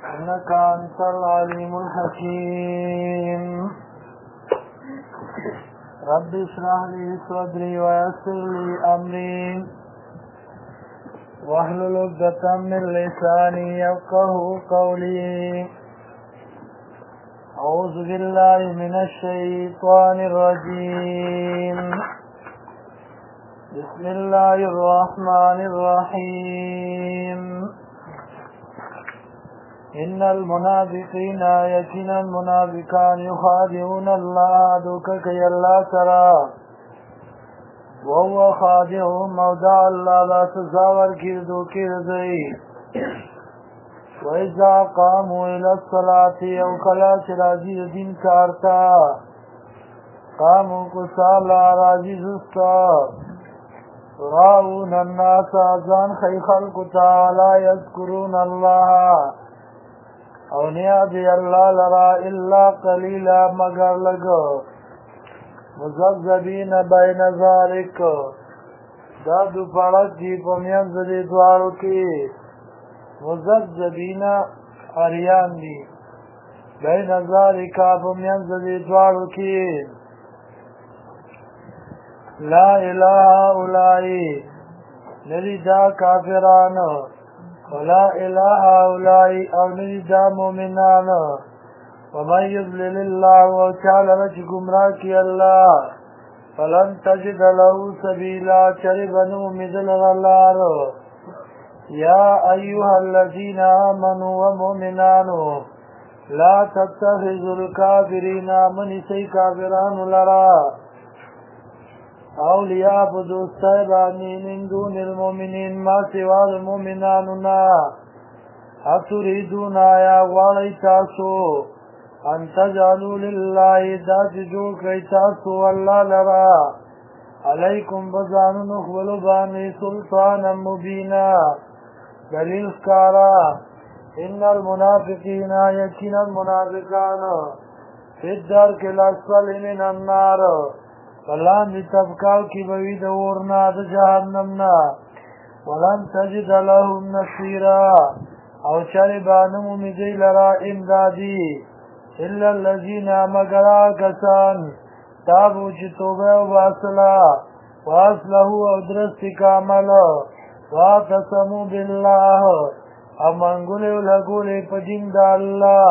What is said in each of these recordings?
إنك أنت العليم الحكيم. رب اشرح لي صدري ويسر لي أمري واحلل عقدة من لساني يفقهوا قولي. أعوذ بالله من الشيطان الرجيم. بسم الله الرحمن الرحيم. إن المنافقين يقينا المنافقان يخادعون الله دوكك يلا ترى وهو خادعهم موضع الله لا تزاور كردو كردي. وإذا قاموا إلى الصلاة وكلا راجي دين كارتا قاموا كسالا راجي زستا راؤون الناس أذان خي خلق تعالى يذكرون الله او نیادی اللہ لرا الا قلیلا مگر لگو مزبزبین بین ذالک دا دو پڑک دی پمینز دی دوارو کی مزبزبین اریان دی بین ذالک پمینز دی دوارو کی لا الہ اولائی ندی دا کافرانو ولا إله هؤلاء أو نجد مؤمنان ومن يضلل الله وكان رجل گمراکی الله فلن تجد له سبيلا شربنو مثل غلار. يا أيها الذين آمنوا ومؤمنان لا تتخذوا الكافرين من سي كافران لرا اولیاء بدوستای بانی من دون المؤمنین ما سوا المؤمناننا اتریدون آیا غواړی تاسو ان تجعلوا لله داس جوړ کړئ تاسو الله لرا علیکم بزانو نخبلو بانی سلطانا مبینا دلیل ښکارا. ان المنافقین یقینا المنافقان فی الدرک الاسفل من النار فلان دی طبقاو کی بوید ورنا دا جہنمنا ولن تجد لهم نصیرا او چربانمو مزی لرا امدادی الا الذین مگر آکسان تابو چی توبه و باسلا واصلحو او درستی کامل واتسمو بالله او منگولی و لگولی پا دین دا اللہ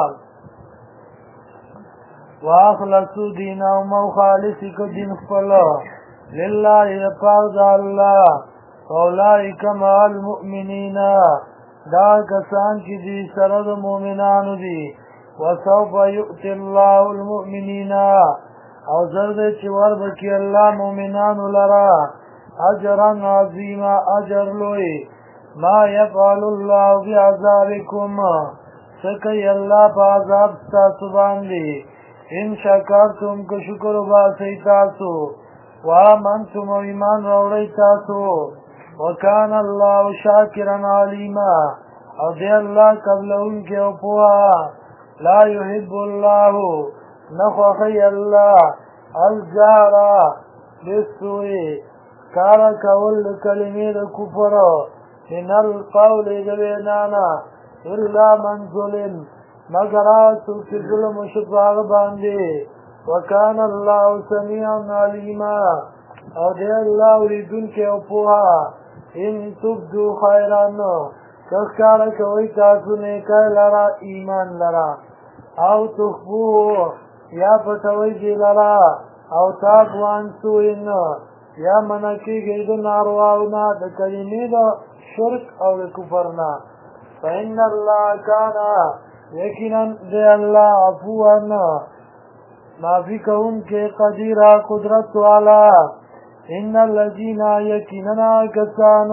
واخلصو دینهم او خالصی که دین خپلا لله لپاره د الله. اولئک مع المؤمنین دا کسان چې دي سره د مؤمنانو دي. وسوف یؤتی الله المؤمنین او زر دی چې وربکي الله مؤمنانو لرا اجرا عظیما اجر لوی. ما یفعل الله بعذابکم څه کوي الله په عذاب ستاسو باندې ان شکرتم که شکر باسی تاسو وآمنتم و ایمان روڑی تاسو وکان اللہ شاکرا علیما او دی اللہ قبل ان کے اپوها. لا يحب اللہ نخوخی اللہ الجارا بسوئی کارا کول کلمی دا کفر من القول دبینانا الا من ظلم مگر آسو کی ظلم و شفاق باندے. وکان اللہ سمیعا علیما او دے اللہ وریدن کے اپوها. ان تبدو خیران کسکارا کوئی تاسو نیکای لرا ایمان لرا او تخفوه یا پتوی دی لرا او تاقوان سوئن یا منکی گید نارواونا دا کلمی دا شرک او دا کفرنا. فإن اللہ کانا یقینا دے اللہ عفوان معافی کون کے قدیر قدرت والا. ان الذین یقینا کسان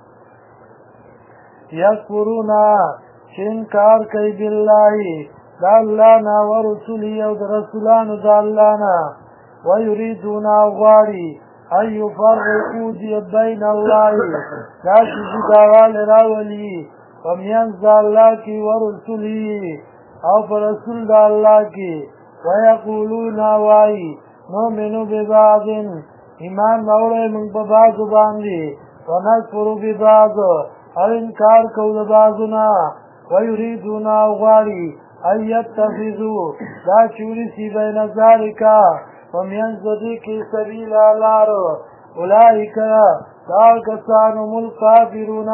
یکفرون انکار کئی باللہ دا اللہ نا ورسولی او دا رسولان دا اللہ نا ویریدون غواری ان یفرقو دی بین اللہ دا چیزی داوال راولی ومیانز دا اللہ کی ورسولی او پر رسول دا اللہ کی ویقولون وائی نؤمنو ببعض ایمان موڑے من ببعض باندی ونکفرو ببعض او انکار کو دا بعضنا ويريدون غواري ان يتخذوا دا چورسی بین ذالکا ومینز دی سبیلا لارو اولئک دا کسان هم الکافرون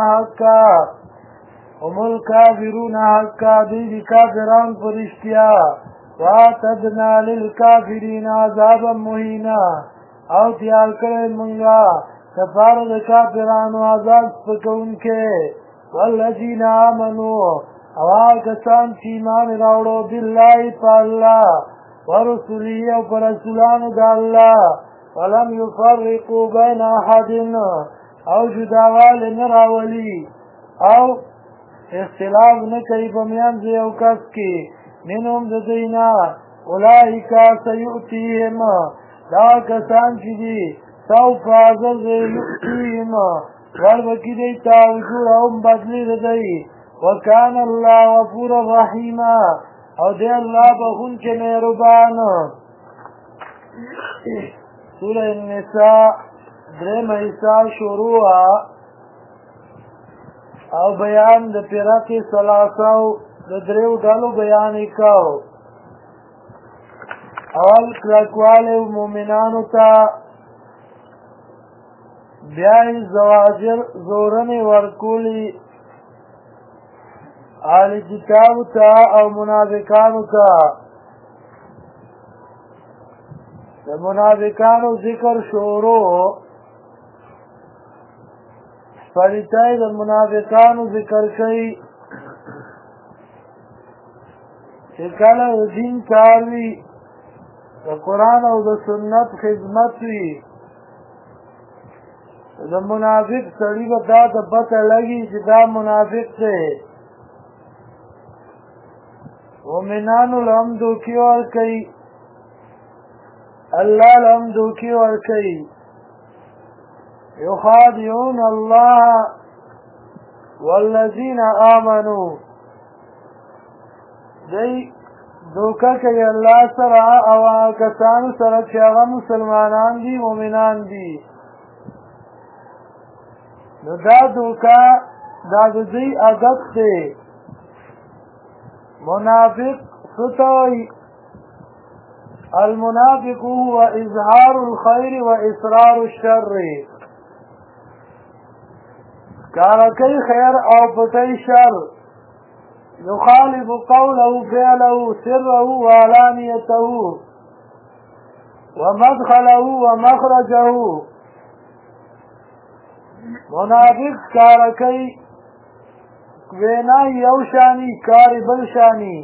حقا دی کافران پرشتیا واتدنا للکافرین عذابا مهینا او تیار کرے منگا سفارد کافران و عذاب سپکون کے والذین آمنوا اوال کسان چی ایمان راوڑو باللہ پا اللہ ورسولی او پر رسولان دا اللہ ولم یفرقوا بین احد او جداوال نراولی او اختلاف نکئی بمیان زی او کس کی منهم ددینا اولئکا سیؤتیهم دا کسان چی دی سوف عزز یؤتیهم وربکی دیتا وجورهم بدلی ردئی وکان اللہ غفور الرحیم او دی اللہ بخون کے مہربان سورہ النساء درم حصہ شروع او بیان د فرق ثلاثه د دریو ډلو بیان وکاو اول کلکواله مومنانو ته بیا زواجر زورنی ورکولی آل کتاب ته او منافقانو ته د منافقانو ذکر شروع پریتای د منافقانو ذکر کوي چې کله دین کار وي د قرآن او د سنت خدمت وي د منافق سړي به دا ته پته لګي چې دا منافق دی مؤمنانو له هم دوکې ورکوي الله له هم دوکې ورکوي يخادعون الله والذين آمنوا دی دوکه کوي الله سره او کسانو سره چې هغه مسلمانان دي مؤمنان دي نو دا دوکه دا د دوی عادت دی منافق ستوي المنافق هو اظهار الخير واصرار الشر کارکی خیر او پتی شر يخالف قوله فعله سره وعلانيته ومدخله ومخرجه منافق کارکی وینا یو شانی کاری بل شانی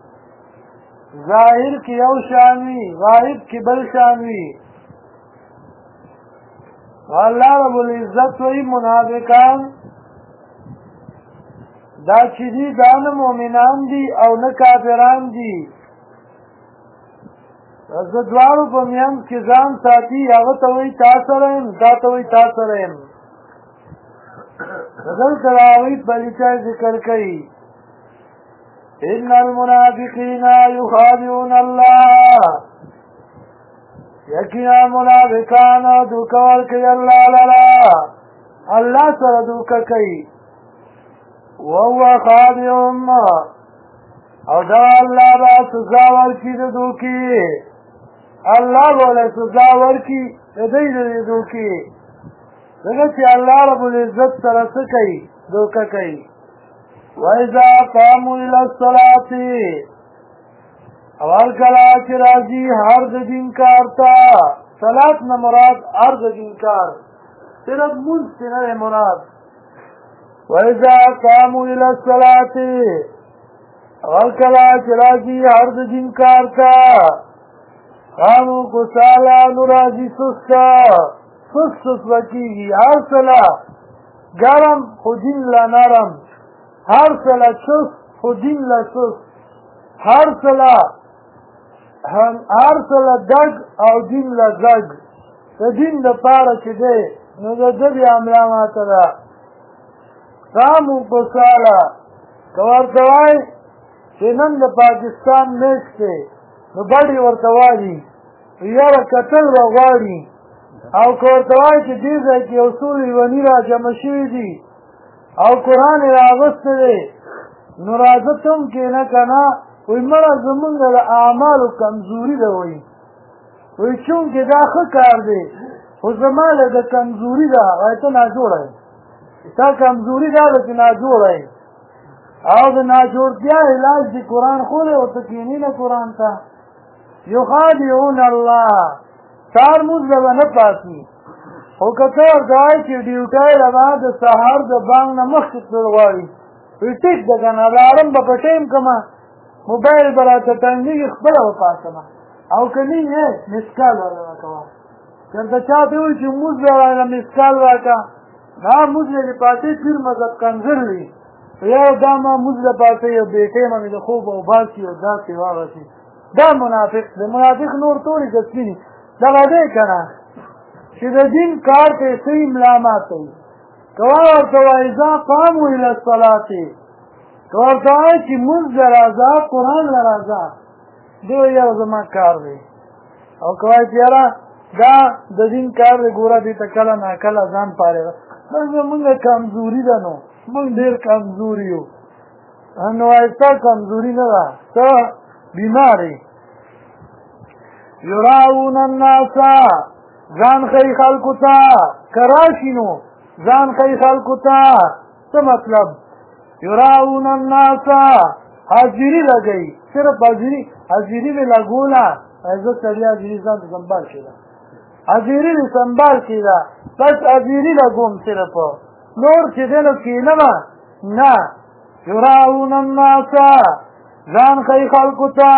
ظاهر کی یو شانی غائب کی بل شانی اللہ رب العزت وی منافقان دا چې دي دا نه مؤمنان دي او نه کافران دي زه دواړو په میانځ کې ځان ساتي هغه ته وایي تا سره یم دا ته وایي تا سره یم دلته راوي پلیچای ذکر کوي ان المنافقین یخادعون الله یقینا منافقان دوکه ورکوي الله لرا الله سره دوکه کوي وهو خادعهم او دا الله با سزا ورکی د دوکي الله بوله سزا ورکی د دې د دوکي دغه چې الله رب العزت سره څه کوي دوکه کوي وَإِذَا قَامُوا إِلَى الصَّلَاةِ اول کلا چې راځي هر د دین کار ته صلات نه مراد هر د دین کار صرف مونږ نه مراد وَإِذَا قَامُوا إِلَى الصَّلَاةِ اول کلا چې راځي هر د دین کار ته قاموا کسالا نو راځي سست وکیږي هر صلا ګرم خو دین لا نرم هر صلا چست خو دین لا سست هر صلا دگ او دین لا زگ د دین د پاره چې دی نو د دې عمله ماته ده قامو کسالا که ورته وایي چې نن د پاکستان میچ دی نو بډې ورته وایي یاره کتل به غواړي او که ورته وایي چې دې ځای کې یو څو لیوني را جمع شوي دي او قرآن یې راغوستی دی نو راځه تم کېنه که نه وایي مړه زمونږ د اعمالو کمزوري ده وایي وایي چونکې دا ښه کار دی خو زما له د کمزوري ده وایي ته ناجوړه یې تا کمزوري دا ده چې ناجوړه یې او د ناجوړتیا علاج د قرآن خولی ورته کښېني نه قرآن ته یخادعون الله سهار مونځ له به نه پاسي خو که ته ورته وایې چې ډیوټۍ له به د سهار د بانګ نه مخکې تلل غواړي وایي ټیک ده که نه الارم به په ټایم کړمه موبایل به راته تنګېږي خپله به پاڅمه او که نه یې مسکال ورله کوه چېرته چا ته وایي چې مونځ به راله مسکال راکړه دا مونځ له دې پاسې پیر مذهب کنځل وي یاره دا ما مونځ له پاسې یو بې ټایمه مې د خوب اوباسي او داسې واغسي دا منافق دی منافق نور ټولې تصویر دي دغه دی که نه چې د دین کار ته یې صحیح ملا ماتوي که ورته وایي ځه قامو الی الصلاتې که ورته وایي چې مونځ له راځه قرآن له راځه دی وایي یاره زما کار دی او که وایي چې یاره دا د دین کار دی ګوره دې ته کله ناکله ځان پارېږه دا زمونږ کمزوري ده نو مونږ ډېر کمزوري یو نو وایي ستا کمزوري نه ده ته بیمار یې یراؤون الناس ځان ښیي خلکو ته که راشي نو ځان ښیي خلکو ته څه مطلب یراؤون الناس حاضري لګوي صرف حاضري مې لګوله زه سړي حاضري ځان ته سنبال کېده حاضري مې سنبال کېده بس حاضري لګوم صرف نور چې دی نو کښېنمه نه یراؤون الناس ځان ښیي خلکو ته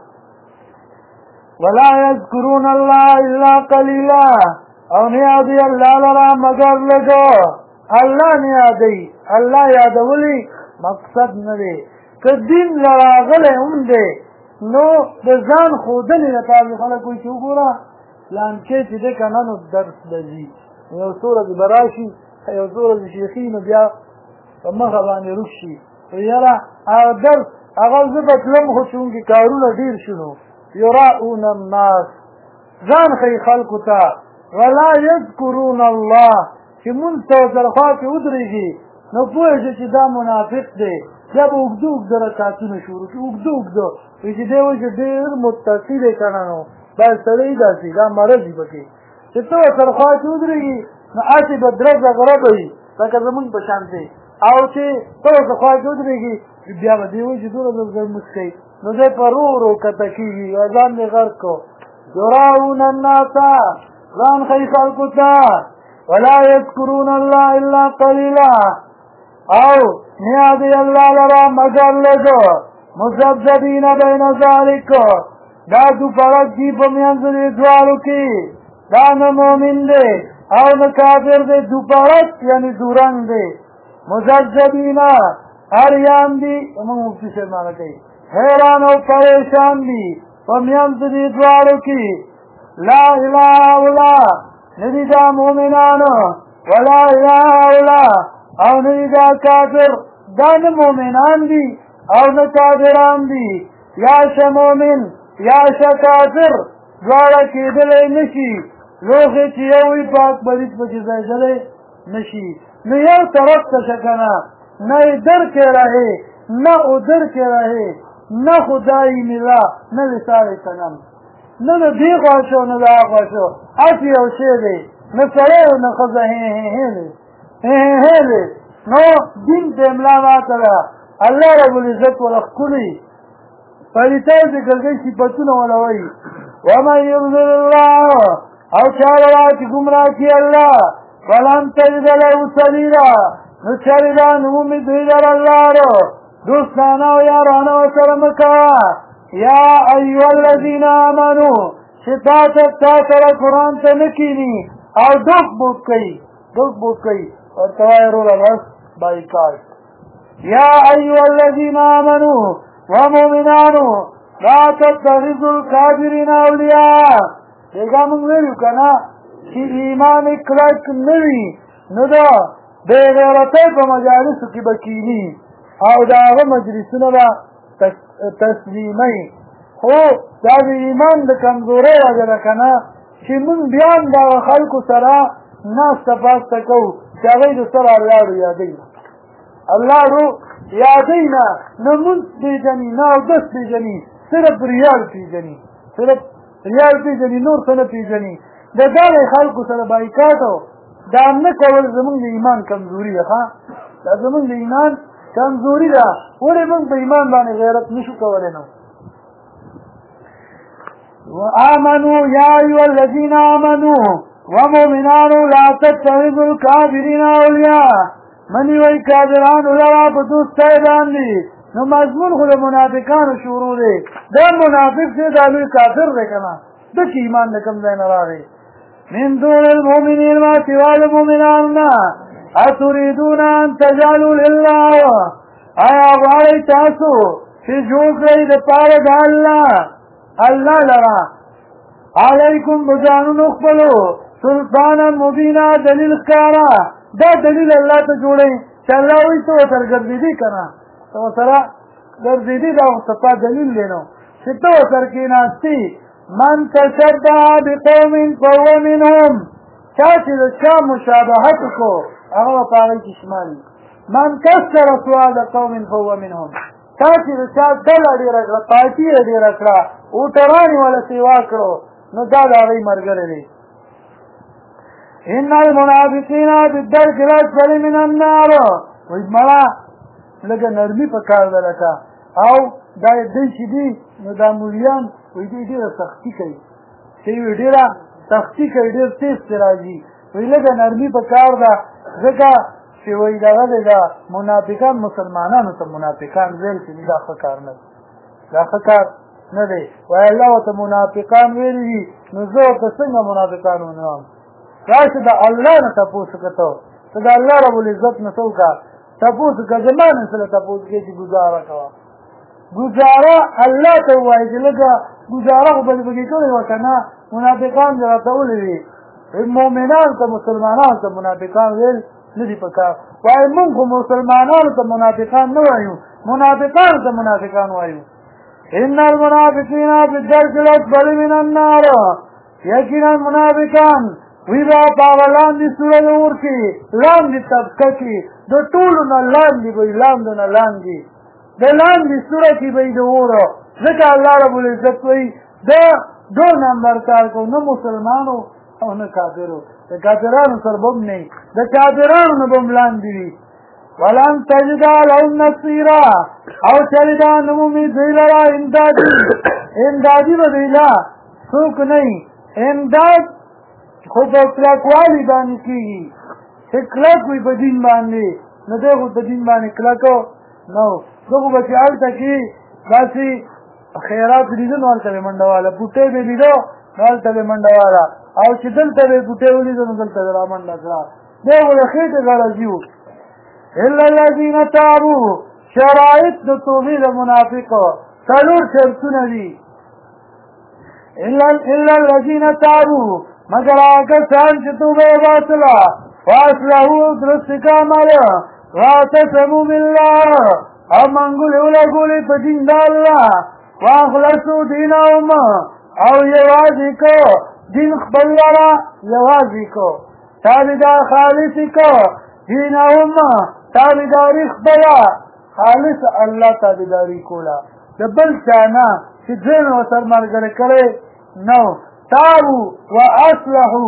ولا یذکرون الله الا قلیلا او نه یادوي الله لره مګر لږو الله نه یادوي الله یادولی مقصد نه دی که دین له راغلی هم دی نو د ځان ښودنې لپاره خلک وایي چې وګوره پلانکې چې دی که نه نو درس به ځي یو څو ورځې به راشي یو څو ورځې شیخي نو بیا په مخه باندې روک شي یاره هغه درس هغه زه به تلم خو چونکې کارونه ډېر شنو یراؤون الناس ځان ښیي خلکو ته ولا یذکرون الله چې مونځ ته ورخوا کې ودرېږي نو پوه شي چې دا منافق دی بیا به اوږده اوږده رکعتونه شروع کړي اوږده اوږده وایي چې دی وایي چې ډېر متقي دی که نه نو باید سړی داسې دا مرض وي پکې چې ته ورسره خوا کې ودرېږي نو هسې به درزه غربه وي لکه زمونږ په شانتې او چې ته ورته خوا کې ودرېږي بیا به دی وایي چې دونه زر مونځ کوي نو دی په رو رو کته کېږي ځان مې غرق کړو یراؤون الناس ځان ښیي خلکو ته ولا یذکرون الله الا قلیلا او نه یادوي الله لره مګر لږو مذبذبین بین ذلک دا دوپړک دي په منځ دې دواړو کې دا نه مؤمن دی او نه کافر دی دوپړک یعنې دورنګ دی مذبذبین اریان دي موږ مفتي صاحب معنا کوي حیران او پریشان دي په منځ دې دواړو کې لا اله الا ندی دا مومنانو ولا اله الا او ندی دا کافر دا نه مومنان دي او نه کافران دي یا شه مومن یا شه کافر دواړه کېدلی نشي لوښې چې یو وي پاک بریت پکې ځایېدلی نشي نو یو طرف ته شه که نه نه ادھر کے رہے نہ ادھر کے رہے نہ خدائی ملا نہ وسارے صنم نه د دې خوا شو نه د هغه خوا شو هسې یو شی دی نه سړی او نه ښځه هې دی نو دین ته املا ماته ده الله رب العزت وله ښکلي پلیتۍ ذکر کوي صفتونه وله وایي ومن یضلل الله او چا لره چې ګمراه کړي الله فلن تجد له سبیلا نو چارې دا نومومي دوی لره لارو دوستانه او یارانه ورسره مه کوه یا ایها الذین آمنو چې تا سره قرآن ته نه کښېني او ډوک بوک کوي ورته وایه وروره بس بایکاټ یا ایها الذین آمنو ومؤمنانو لا تتخذوا الکافرین اولیاء دیګه موږ ویلو که نه چې ایمان یې کلک نه وي نو د بېغیرتۍ په مجالسو کې به کښېني او د هغه مجلسونه به تسلیمي خو دا د ایمان د کمزورۍ وجه ده که نه چې موږ بیا هم دغه خلکو سره ناسته پاسته کوو چې هغوی د سره الله ورو یادوي الله ورو یادی نه نمونځ پیژني نه اودس پیژني صرف ریال پیژني نور څه نه پیژني د دغه خلکو سره بایکاټ دا نه کول زمونږ د ایمان کمزوري ده دا زمونږ د ایمان کمزوري ده ولې موږ په ایمان باندې غیرت نشو کولی نو وآمنوا يا أيها الذين آمنوا ومؤمنان لا تتخذوا الكافرين أولياء من وی کافرانو لرا په دوستۍ باندې نو مضمون خو د منافقانو شروع دی دا منافق دی دا لوی کافر دی که نه دکې ایمان د کوم ځای نه راغی من دون المؤمنین ما سوا المؤمنان نه اتریدون ان تجعلوا لله آیا غواړئ تاسو چې جوړ کړئ د پاره د الله لرا علیکم بجانونو خپلو سلطانا مبینا دلیل ښکارا دا دلیل الله ته جوړئ چې الله وایي ته ورسره ګرځېدې که نه ته ورسره ګرځېدې دا ستا دلیل دی نو چې ته ورسره کېناستې من تشبه بقوم فهو منهم چا چې د چا مشابهت وکړو هغه به په هغوی کې شمالي من کسر سؤال قوم فهو منهم چا چې د چا ډله ډېره کړه پارټي یې ډېره کړه اوټران یې وله سیوا کړو نو دا د هغوی ملګری دی ان المنافقین بالدرک الاسفل من النار وایي مړه لږه نرمي په کار ده لکه او دا دوی چې دي نو دا مولیان وایي دوی ډېره سختي کوي چې وایي ډېره سختي کوي ډېر تیز ترې راځي وایي لږه نرمي په کار ده ځکه چې وایي دغه دی دا منافقان مسلمانانو ته منافقان ویل چې دا ښه کار نه دی دا ښه کار نه دی وایي الله ورته منافقان ویلي دي نو زه ورته څنګه منافقان ونیوم راشه د الله نه تپوس وکړه ته د الله ربالعزت نه څه وکړه تپوس وکړه زما نه سره تپوس کوې چې ګزاره کوه ګزاره الله ته ووایي چې لږه ګزاره خو به دې پکې کړې وه که نه منافقان دې راته ولې وي مؤمنانو ته مسلمانانو ته منافقان ویل نه دي په کار وایي مونږ خو مسلمانانو ته منافقان نه وایو منافقانو ته منافقان وایو ان المنافقین فی الدرک الاسفل من النار یقینا منافقان وی با پاغه لاندې سوړه د اور کې لاندې طبقه کې د ټولو نه لاندې به وي لاندې نه لاندې د لاندې سوړه کې به وي د اوره ځکه الله ربالعزت وایي د دو نمبر کار کو نه مسلمانو او نه کافرو د کافرانو سره به هم نه وي د کافرانو نه به هم لاندې وي ولن تجد لهم نصیرا او چرې دا نه مومي دوی لره امدادي به دوی لا څوک نه وي امداد خو په کلکوالي باندې کېږي چې کلک وي په دین باندې نو دی خو په دین باندې کلکو نه و ده خو به چې هلته کې داسې خیرات لیدو نو هلته به منډه واله بوټی به لیدو نو هلته به منډه واله او چې دلته به بوټی ولیدو نو دلته به را منډه کړه دی خو د خېټې غرضي و الا الذین تابوا شرایط د توبې د منافقو څلور شرطونه دي الا الذین تابوا مگر آگه سان چه توبه باطلا فاصلهو درست کامل واتسمو بالله او منگولی اولا گولی پا دین دا اللہ واخلصو دینهم او یوازی کو دین خبر لرا یوازی کو تابدار خالصی کو دینهم تابداری خبرا خالص اللہ تابداری کولا دبل چانا چه دین و سر مرگر کرے نو تابوا واصلحوا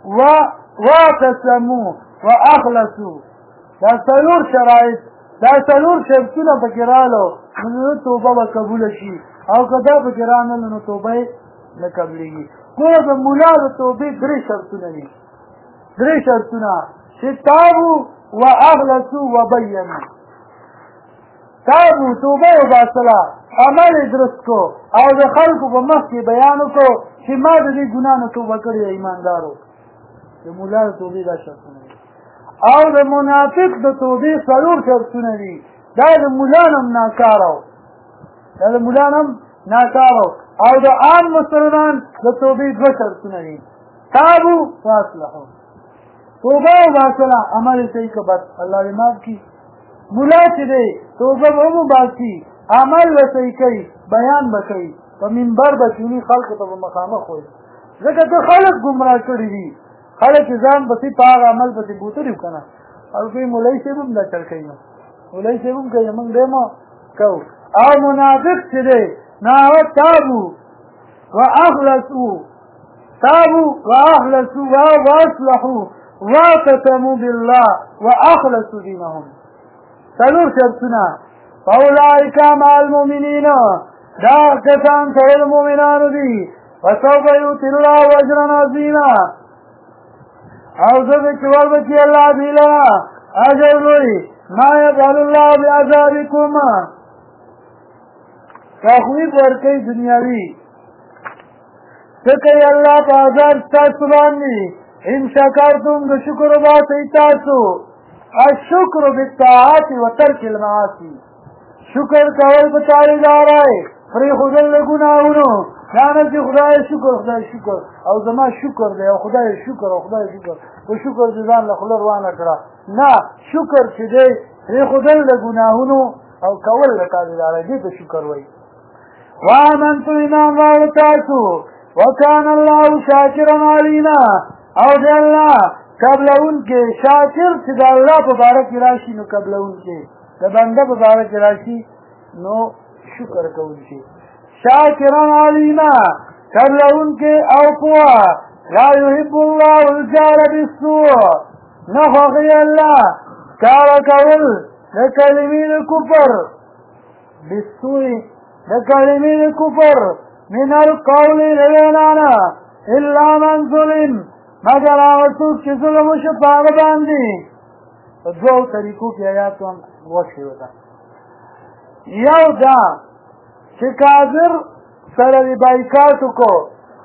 واعتصموا واخلصوا دا څلور شرایط دا څلور شرطونه پکې رالو نو توبه به قبول شي او که دا پکې رانه نو توبه نه قبلېږي ګوره د ملا د توبې درې شرطونه دي درې شرطونه چې تابوا واخلصوا وبینوا تابوا توبه وباسله عمل درست کو او د خلکو په مخ کې بیان وکړو چې ما د دې ګناه نه توبه کړې ده ایماندارو د ملا د توبې دا شرطونه دي او د منافق د توبې څلور شرطونه دي دا د ملا نه هم ناکاره دا د ملا نه هم ناکاره او د عام مسلمان د توبې دوه شرطونه دي تابوا واصلحوا توبه وباسله عمل صحیح که بس الله دې معاف کړي ملا چې دی توبه به هم وباسي عمل به صحیح کوي بیان به کوي په منبر به کښېني خلکو ته به مخامخ وایي ځکه ته خلک ګمراه کړي دي خلک چې ځان پسې په هغه عمل پسې بوتلي و که نه او کوي مولوي صاحب هم دا چل کوي نو ولای چې موږ کوي موږ دې مو کوو او منافق چې دی نه تابو واخلصوا تابوا واخلصوا واصلحوا واعتصموا بالله واخلصوا دينهم څلور شرطونه فاولئک مع المؤمنین دا کسان سره المؤمنانو دي وسوف یؤتی الله اجرا عظیما او زه چې وربچي الله دی لرا اجر لوی ما یفعل الله بعذابکم تخویف ورکوي دنیاوي څه کوي الله په عذاب ستاسو باندې ان شکرتم د شکر وباسئ تاسو الشکر بالطاعات وترک المعاصي شکر کول په تاریدارای پرې خدای له ګناهونو نه چې خدای شکر او زما شکر دی او خدای شکر او شکر دې ځان له خلر وانه کړه نه شکر چې دی پرې خدای له ګناهونو او کول له تاریدارای دې ته شکر وایي وآمنت ایمان راوړ تاسو وکان الله شاکرا علینا او دی الله قبلون کې شاکر چې د الله په باره کې راشي نو قبلون کې د بنده په باره کې راشي نو شکر کوونکی شاکرا علینا قبلون کې او پوا لا يحب الله الجار بالسوء نخوخي الله کار کول د کلمې د کفر بالسوء د کلمې د کفر من القول لوینانا الا من ظلم مگر هغه څوک چې ظلم وشي په هغه باندې په دوو طریقو کې آیات هم وشوي ده یو دا چې کافر سره د بایکاټ وکړو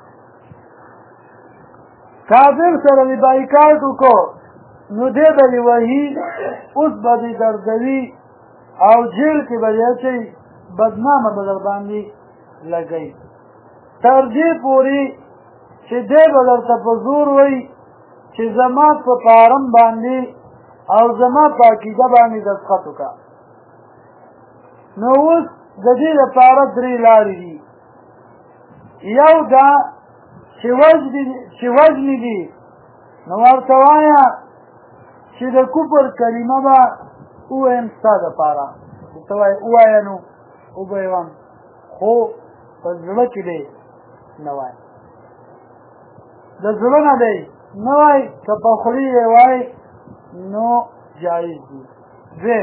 نو دې به یې وهي اوس به دې دردوي او جیل کې به یې اچوي بدنامه به در باندې لګوي تر دې پورې چې دی به درته په زور وایي چې زما په فارم باندې او زما په عقیده باندې دستخط وکړه نو اوس د دې لپاره درې لارې دي یو دا چې وزنې دي نو ورته وایه چې د کفر کلمه به ووایم ستا دپاره ورته وایي ووایه نو وبه یې وایم خو په زړه کې دی نه وایي د زړه نه دی نه وایي که په خولې یې وایي نو جایز دي دویم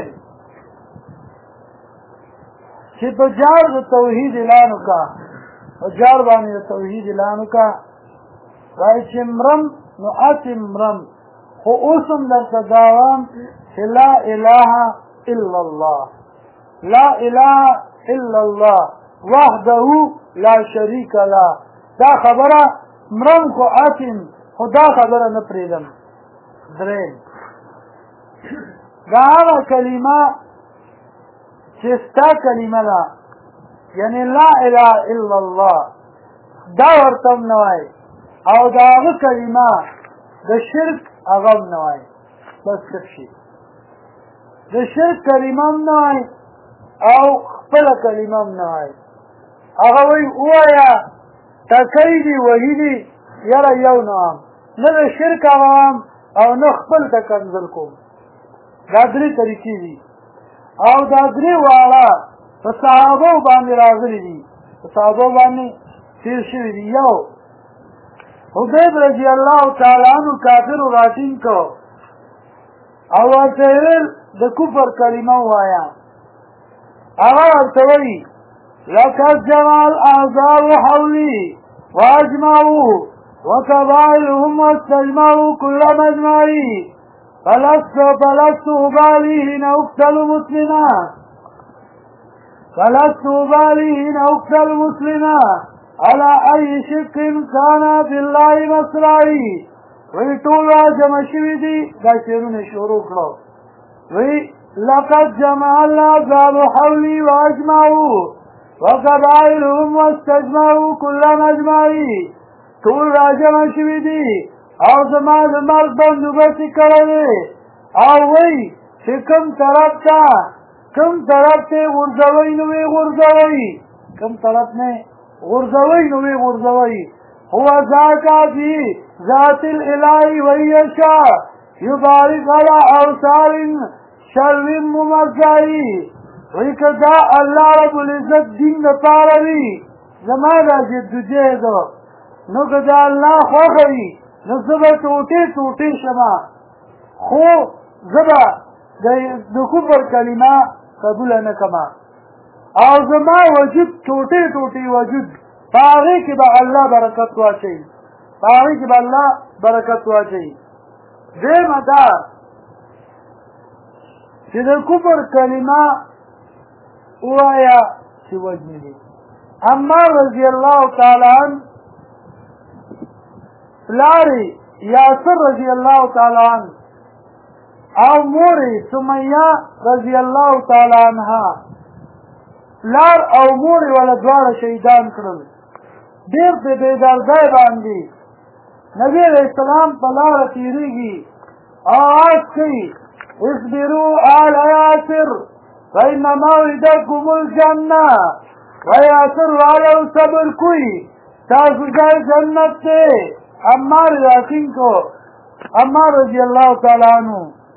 چې په جار د توحید اعلان وکړه په جار باندې د توحید اعلان وکړه وایي چې مرم نو هسې مرم خو اوس هم درته دا وایم چې لا اله الا الله لا اله الا الله وحده لا شریک له دا خبره مرم خو هسې خو دا خبره نه پرېږدم درېیم دا هغه کلمه چې ستا کلمه ده یعنې لا اله الا الله دا ورته هم نه وایي او د هغه کلمه د شرک هغه هم نه وایي بس ښه شي د شرک کلمه هم نه وایي او خپله کلمه هم نه وایي هغه وایي ووایه ټکی دي وهي دي یاره یو نه وم نه د شرک هغه وم او نه خپل ته کنځل کوم دا درې طریقې دي او دا درې واړه په صحابو باندې راغلي دي په صحابو باندې تېر شوي دي یو حبیب رضی الله تعالی عنہ کافر راټینګ کو او ورته ویل د کفر کلمه ووایه هغه ورته وایي لقد جمع الاحزاب حولي واجمعوا وكبائرهم واستجمعوا كل مجمعي فلست أبالي حين أقتل مسلما على أي شق كان بالله مصرعي وی ټول راجمع شوي دي دا شعرونه شروع کړو وی لقد جمع الاحزاب حولي واجمعوا وقبائلهم واستجمعوا كل مجمعي ټول راجمع شوي دي او زما د مرګ بندوبستې کړی او وی چې کوم طرف ته غورځوئ نو ویې غورځوئ کوم طرف نه غورځوئ نو ویې غورځوئ هو ذاک فی ذات الالهی ویشا یبارک علی اوصال شروین ممزایی وی که دا اللہ رب العزت دین دا پاروی زمان دا جد جهدو نو که دا اللہ خوخوی نو زبا توتی توتی شما خو زبا دا کفر کلمه قبول نکما او زما وجود توتی توتی وجود پاغی که با اللہ برکت واچی پاغی که با اللہ برکت واچی دیم دا چې د کفر کلمه وایا چې وجنی دي عمار رضی الله تعالی عنہ پلاری یاسر رضی الله تعالی عنہ او موری سمیہ رضی الله تعالی عنها پلار او موری ولا دواړه شهیدان کړل ډېر په بېدردۍ باندې نبی علیہ السلام په لاره تېرېږي آواز کوي اصبروا آل یاسر فإن موعدکم الجنة ویاسر والو صبر کوئی تاسو ځای جنت تے عمار یقین کو عمار رضی اللہ تعالی عنہ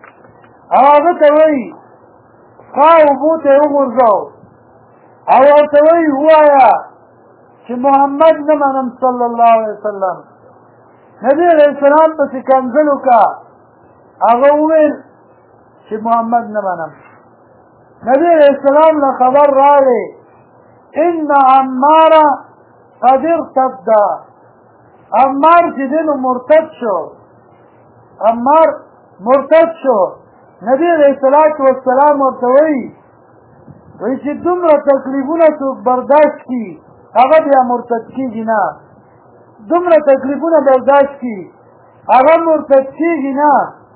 هغه ته وایي خوا اوبو ته وغورځو او ورته وایي ووایه چې محمد نه منم صلی الله علیه وسلم نبی علیہ السلام پسې کنځل وکړه هغه وویل چې محمد نه منم نبی علیہ السلام له خبر راغی ان عمار قد ارتد عمار چې دی نو مرتد شو عمار مرتد شو نبی علیہ السلام ورته وایي چې دومره تکلیفونه څوک برداشت کړي هغه بیا مرتد کېږي نه دومره تکلیفونه برداشت کړي هغه مرتد کېږي نه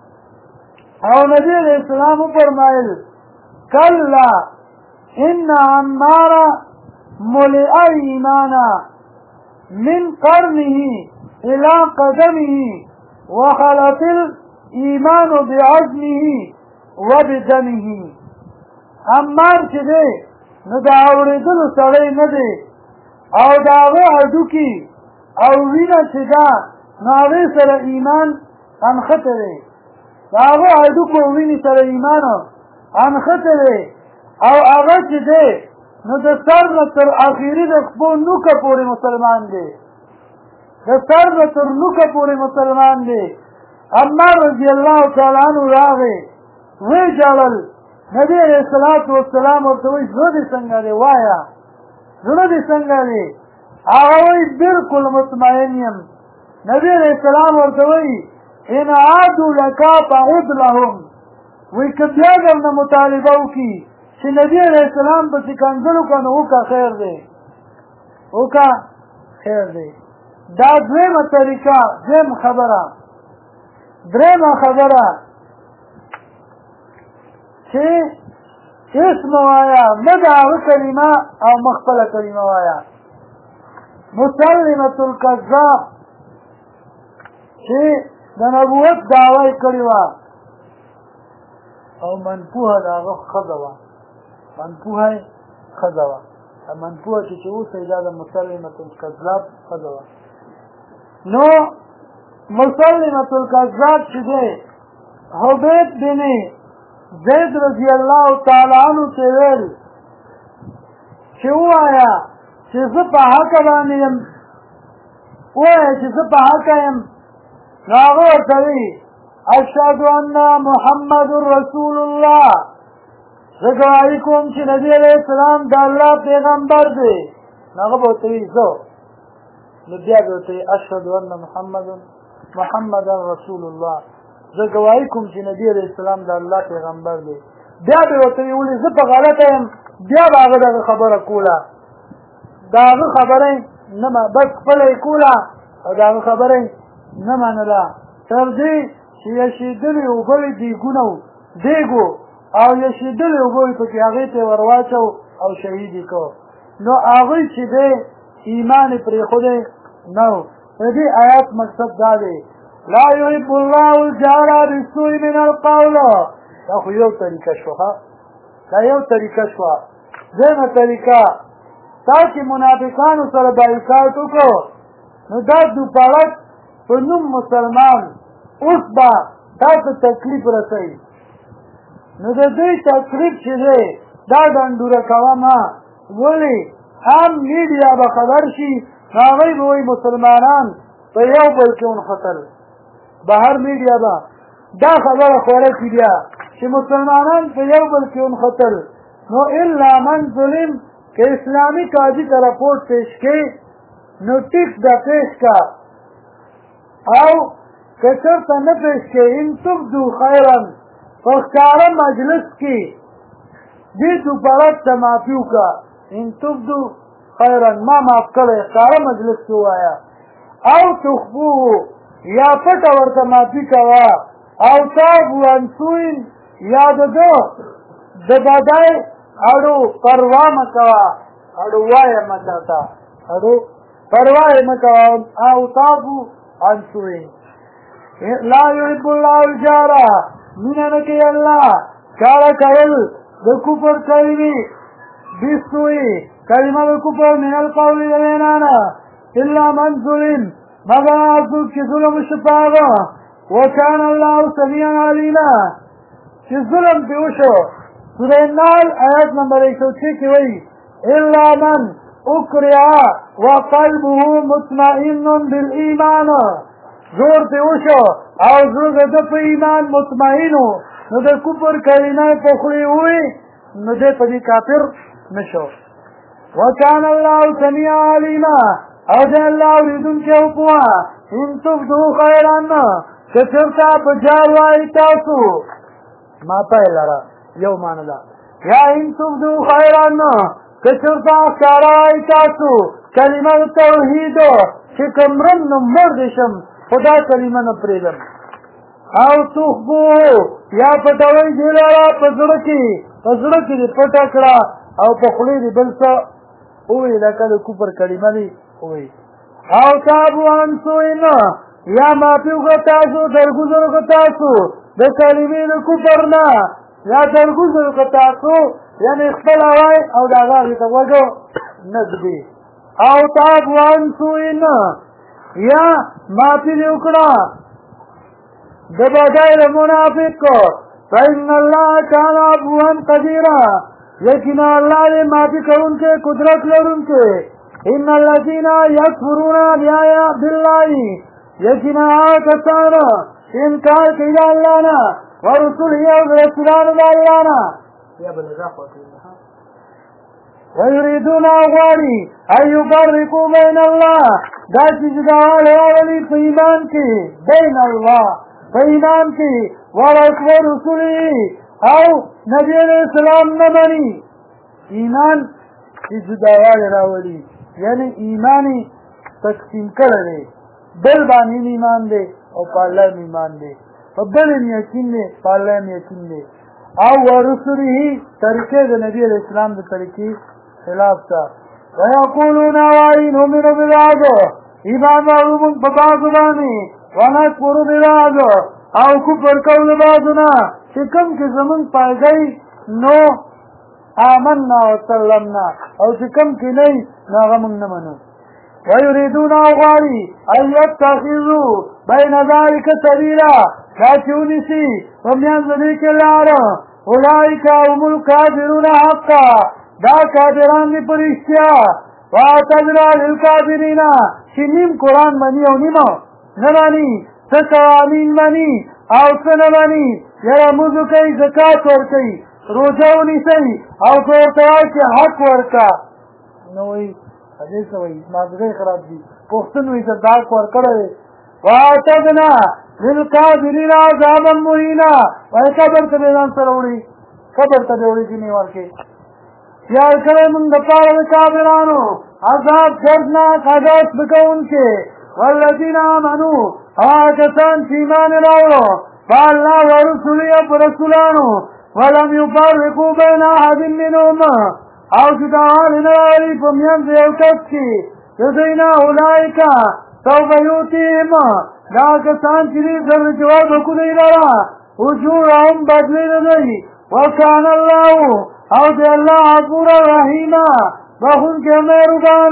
او نبی علیہ السلام وفرمایل کلا ان عمار ملئ ایمانا من قرنه الى قدمه وخلط الایمان بعزمه وبدمه عمار چې دی نو د اورېدلو سړی نه دی او د هغه هډوکي او وینه چې ده نو هغې سره ایمان انښتی دی د هغه هډوکو وینې سره ایمان انښتی دی او هغه چې دی نو د سر نه تر اخري د خپو نوکه پورې مسلمان دی د سر نه تر نوکه پورې مسلمان دی عمار رضی الله تعالی عنه راغی ویې ژړل نبی علیہ السلام ورته وایي زړه دې څنګه دی وایه زړه دې څنګه دی هغه وایي بلکل مطمئن یم نبی علیہ السلام ورته وایي ان عادوا لکا فعد لهم وایي که بیا درنه مطالبه وکړي چې نبی علیہ السلام پسې کنځل وکړه نو وکړه خیر دی وکړه خیر دی دا دویمه طریقه دویم خبره درېمه خبره چې اسم وایا نه د هغه کلمه او مخفله کلمه وایا مسلمة الکذاب چې د نبوت دعوه یې کړې وه او منپوهه د هغه ښځه وه منپوهه یې ښځه وه منپوهه چې اوسئ دا د مسلمة الکذاب ښځه وه نو مسلمة الکذاب چې دی حبیب بن زید رضی الله تعالی عنہ ته ویل چې ووایه چې زه په حق باندې یم ووایه چې زه په حق یم نو هغه ورته وایي اشهد ان محمد رسول الله زه ګواهي کوم چې نبي علیه السلام د الله پیغمبر دی نو هغه به ورته وایي زه نو بیا به ورته وایي اشهد ان محمد رسول الله زه ګواهي کوم چې نبي علیه السلام د الله پیغمبر دی بیا به ورته وایي ولې زه په غلطه یم بیا به هغه دغه خبره کوله د هغه خبره نه بس خپله یې کوله او د هغه خبره نه منله تر دې چې یشېدلې اوبه یې دیګونه و دیګو او یشېدلې اوبه یې پکې هغې ته یې ور واچو او شهید یې کړو نو هغوی چې دی ایمان یې پرېښودی نه و د دې آیات مقصد دا دی لا يحب الله الجهر بالسوء من القول دا خو یو طریقه شوه دا یو طریقه شوه دویمه طریقه تا چې منافقانو سره بایکاټ وکړو نو دا دوپړک په نوم مسلمان اوس به تا ته تکلیف رسوي نو د دوی تقریب چې دی دا ډنډوره کومه ولې عام میډیا به خبر شي هغوی به وایي مسلمانان په یو بل کې ونښتل بهر میډیا به دا خبره خوره کړي بیا چې مسلمانان په یو بل کې ونښتل نو الا من ظلم که اسلامي قاضي ته رپورټ پیش کړي نو ټیک دا پیش کا او که چېرته نه پیش کړي ان تبدو خیرا په ښکاره مجلس کې دې دوپرات ته معافي وکړه ان تبدو خیرا ما معاف کړی ښکاره مجلس کې ووایه او تخفوه یا پټه ورته معافي کوه او تابو عن سوء یا د بدای اړو پروا مه کوه اړو وایه مه چاته اړو پروا یې مه کوه او تابو عن سوء لا يحب الله الجاره مینه نه کوي الله ښکاره کول د کفر کلمې بالسوء کلمه د کفر من القول د وینا نه الا من ظلم مگر هغه څوک چې ظلم وشي په هغه وکان الله سمیعا علیما چې ظلم پې وشو سوره النحل آیت نمبر 106 کې وایي الا من اکره وقلبه مطمئن بالایمان زور پې وشو او زړه د ده په ایمان مطمئن و نو د کفر کلمه په خولې ووایي نو دی په دې کافر نه شو وکان الله سمیعا علیما او دی الله اورېدونکی او پوهه ان تبدو خیرا که چېرته په جار وایي تاسو ما پیل لره یو معنی ده یا ان تبدو خیرا که چېرته ښکاره وایي تاسو کلمه د توحید چې که مرم نو مړ دې شم خو دا کلمه نه پرېږدم او تخفوه یا پټوئ دې لره په زړه کې دې پټه کړه او په خولې دې بل څه ووایي لکه د کفر کلمه دې ووایي او تابو عن سوء یا معافي وکړه تاسو درګوزر وکړه تاسو د کلمې د کفر نه یا درګوزر وکړه تاسو یعنې خپله وایي او د هغه هغې ته غوږ نه ږدي او تابو عن سوء یا معافي دې وکړه د بدای د منافق فإن الله كان عفوا قديرا یقینا الله دې معافي کوونکی قدرت لرونکی ان الذين يكفرون بآيات الله یقینا کسان چې انکار کوي د الله نه ورسوله او رسولانو د الله نه ويريدون غواړي ان يفرقوا بين الله دا چې جداوالی راولي په ایمان کې بین الله په ایمان کې ورسوله او نبي علیہ السلام نه مني ایمان چې جداوالی راولي یعنی ایمانی تقسیم کړی دی بل باندې ایمان دی او په الله ایمان دی په بل یقین دی په الله یقین دی او ورسوله طریقې د نبی علیہ السلام د طریقې خلاف تا ويقولون وایي نؤمن ببعض ایمان راوړو موږ په بعضو باندې ونکفر ببعض او کفر کوو د بعضو نه چې کوم چې زمونږ پایګی نو آمنا وسلمنا او چې کوم کې نه وي نو هغه موږ نه منو ويريدون غواړي ان يتخذوا بين ذلك سبيلا دا چې ونیسي په میانځ دې کې لاره اولئک هم الکافرون حقا دا کافران دي په رښتیا واعتدنا للکافرین چې نیم قرآن مني او نیمه نه مني څه قوانین مني او څه نه مني یاره مونځ کوي زکات ورکوي روژه ونیسئ او که ورته وایي چې حق ورکه نو وایي دې څه وایي مازدیګر خراب دي پښتون وایي چې دا حق ورکړی دی واعتدنا للکافرین عذابا مهینا وایي قبر ته به ځان سره وړي قبر ته به وړي چې نه ورکوي تیار کړی موږ دپاره د کافرانو عذاب دردناک عذاب سپکوونکې والذین آمنوا هغه کسان چې ایمان یې راوړو په الله ورسولو او په رسولانو ولم یفرقوا بین احد منهم او جداوالی نه راولي په میانځ یو کس کې د دوی نه اولئک سوف یؤتیهم دا کسان چې دي زر جواب وکړو دوی لره اجورهم بدلې د دوی وکان الله او دی الله غفور رحیم بخونکی مهربان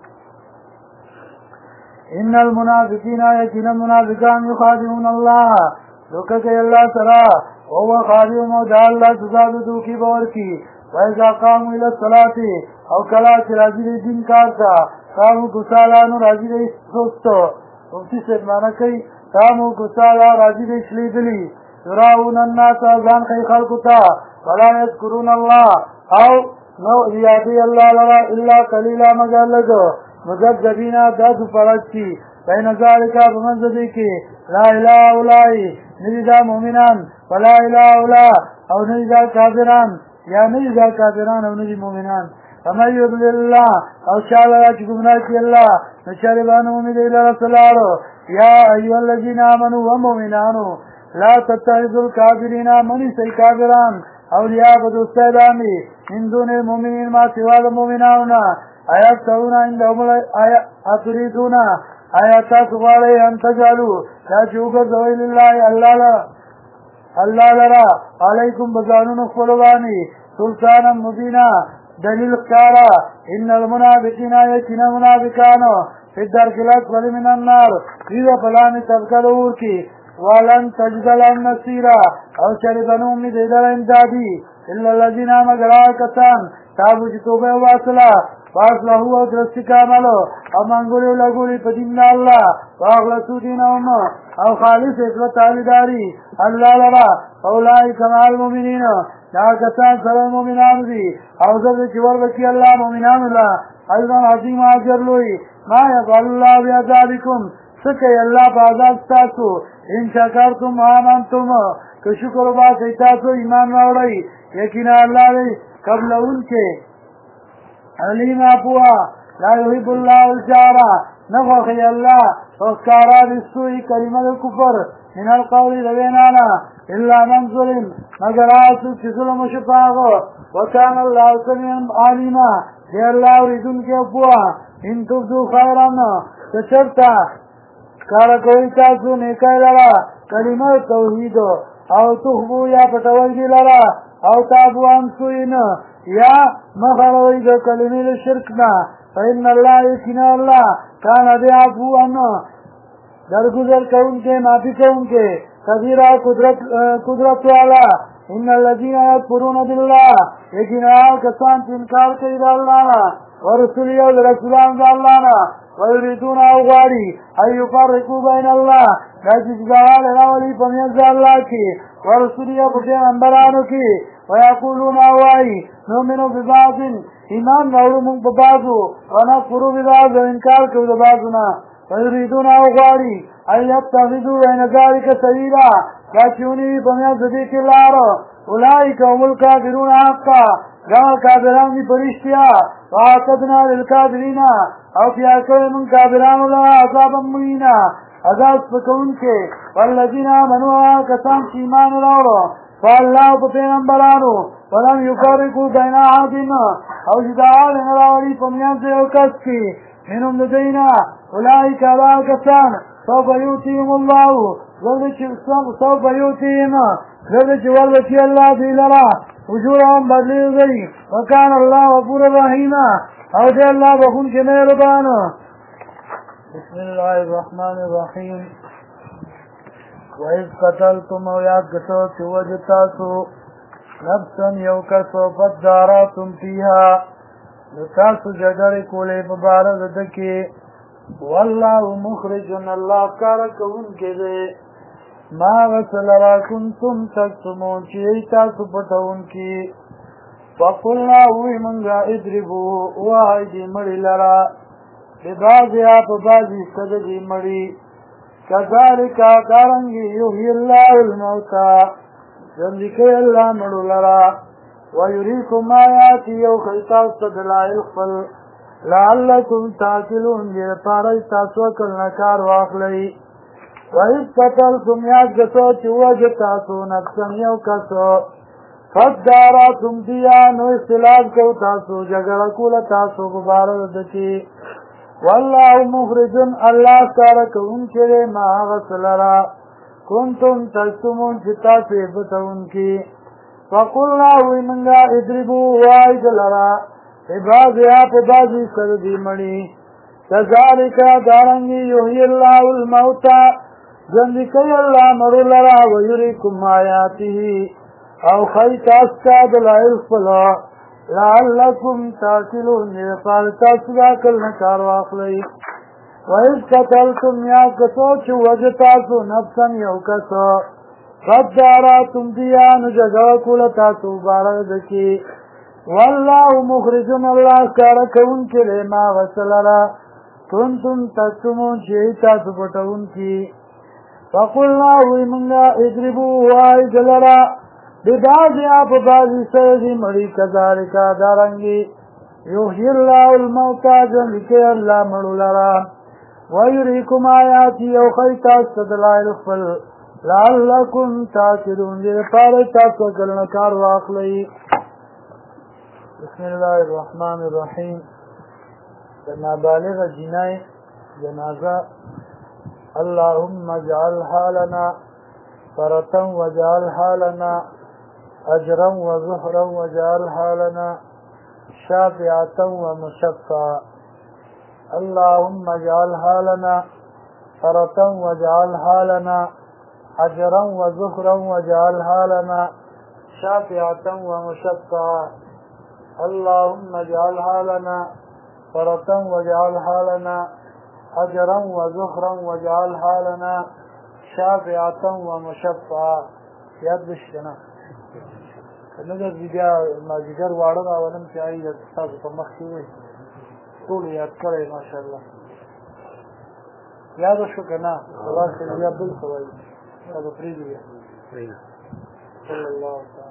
ان المنافقین یقینا منافقان یخادعون الله دوکه کوي الله سره وهو خالق دا الله سزا دو کی باور کی وإذا قاموا إلى الصلاة او کلا چې راځي د دین کار ته قاموا کسالا نو راځي د سستو مفتی صاحب معنا کوي قاموا کسالا راځي د شلیدلی یراون الناس ځان کوي خلقو ته ولا یذکرون الله او نو یادی الله لرا الا قلیلا مگر لګ مذبذبینا داسو پرستی بین ذالک بمنزدی کی لا اله الا نجدا مؤمنان ولا اله الا او نجدا کافران یا نجدا کافران او نجد مؤمنان فمن یضلل الله او شاء چې گمراه کی الله نشربان امید الى رسول یا ایها الذين امنوا ومؤمنانو لا تتخذوا الكافرين من کافران اولیاء بدوسته دامی من دون المؤمنین ما سوا المؤمنانونا آیات تاونا اندهم اتریدونا آیاتا سغالی انتجالو لا چوکر دویل اللہ لرا علیکم بزانون اخفلوانی سلطانا مبینا دلیل اختارا ان المنافقین یکینا منافقانو فی الدرک الاکبر من النار فیضا پلانی طبقہ دور کی ولن تجد لهم نصيرا او شربنو امید در امدادی الا الذين مگر کسان تابو چې توبه واسلا واصله او درست کاملو او منګولو لګولي په دین الله واخلصو دینهم او خالص اخلاص تعالی الله لرا اولئک مع المؤمنین دا کسان سره مؤمنان دي او زه چې ورته الله مؤمنان الله ايضا عظیم اجر لوی ما يفعل الله بعذابكم سکه الله بازار تاسو ان شکرتم آمنتم که شکر باسی تاسو ایمان راوړی یقینا الله دې قبل انکه علیم ابوا لا يحب الله الجار نفخي الله وكارا بالسوء كلمة الكفر من القول لبينانا إلا من ظلم مگر آسو چه ظلم شفاغو وكان الله سميعا عليما دي الله ردن کے ابوا ان تبدو خيرا تشرتا کارا کوئی تاسو نیکای لرا کلمه توحید او تخبو یا پټول دی لرا او تابو انسوین یا مخروی د کلمه شرک نه فإن الله یقینا الله کان دی عفو ان درگزر کون کے معافی کون کے قدیر قدرت والا ان الذين يكفرون بالله یقینا کسان چې انکار کوي د الله ورسوله او رسولان د الله ويريدون أغواري أن يفرقوا بين الله نجد جوال الأولي فميز الله كي ورسولي بكين أنبرانو كي ويقولون أغواري نؤمن ببعض إيمان نولم ببعضو ونكفر ببعض وإنكار ببعضنا ويريدون أغواري أن يتخذوا بين ذلك سبيلا كاتيوني فميز ذيك الله أولئك هم الكافرون حقا جمع كافران دي فرشتيا وعاتدنا للكافرين او پیاکر من کافران اللہ عذابا مہینا عذاب فکون کے والذین آمنوا کسان چیمان راورو فاللہ پا پیغمبرانو ولم یفرقو بین احدین او جدعال راوری پمیان سے اوکس کی منهم لدینا اولئک علا کسان سوف یوتیم اللہ سوف یوتیم ذلك والذي الله في لرا وجوههم بدليل ذي وكان الله غفورا رحيما او دي الله بخون كمير بانو بسم الله الرحمن الرحيم وإذ قتلتم وياد قتلت وجتاسو نفسا يوكسو فداراتم فيها لتاسو جگر کولی ببارد دکی والله مخرج الله کارکون کده ما غسل را کنتم تکتمون چی ایتاسو پتون کی فقلنا وی منگا ادربو وائی دی مڑی لرا ببازی آپ بازی صد دی مڑی کذالکا دارنگی یحیی اللہ الموتا زندکی اللہ مڑو لرا ویریکم آیاتی یو خیتاس دلائل خفل لعلکم تاکلون دیر پارای تاسو کل نکار واخلی وَإِذْ قَتَلْتُمْ يَادْ گَسو چوج تاسو نفسن یو کسو فَدَّارَاتُمْ دِيَانُ اختلاف کو تاسو جگرکول تاسو ببارد دکی واللہ مخرجن اللہ کارکون کرے ما غسلرا کنتم تجتمون چتا سیبتون کی فَقُلْنَا وِمَنْگَا اِدْرِبُوا وَائِدْ لَرَا عبازی آپ بازی سردی مڑی كذلك دارنگی یحیی اللہ الموتا ژوندي کوي الله مړو لره ویریکم آیاته او ښایي تاسو ته دلایل خپل لعلکم تعقلون دپاره تاسو د عقل نه کار واخلئ وإذ قتلتم یا کسو چې وژه تاسو نفسا یو کس فادارأتم فیها نو جګړه کوله تاسو باره د کې والله مخرج الله ښکاره کوونکی دی ما هغه څه لره کنتم تکتمون چې تاسو پټوونکي فقلنا وی منگا اضربو وائی جلرا ببعضیا پا بعضی سردی مڑی کذالکا دارنگی یحیی اللہ الموتا جن لکے اللہ مڑو لرا ویریکم آیاتی او خیتاست دلائل اخفل لعلکم تاکدون دیر پارے تاسو کلنکار واخلی بسم اللہ الرحمن الرحیم نابالغ جنائی جنازہ اللهم اجعلها لنا فرة واجعلها لنا أجرا وزهرا واجعلها لنا شافعة ومشفعة اللهم اجعلها لنا فرة واجعلها لنا أجرا وزهرا واجعلها لنا شافعة ومشفعة اللهم اجعلها لنا فرة واجعلها لنا أجرا وزخرا واجعلها لنا شافعة ومشفعة یاد بشکنا نظر بیا مازیګر واړه راولم چې آی تاسو په مخ کې وي ټول یاد کړئ ماشاءالله یاد شو کنه خلاص بیا بل څه وایي دا پریږدي صلی الله علیه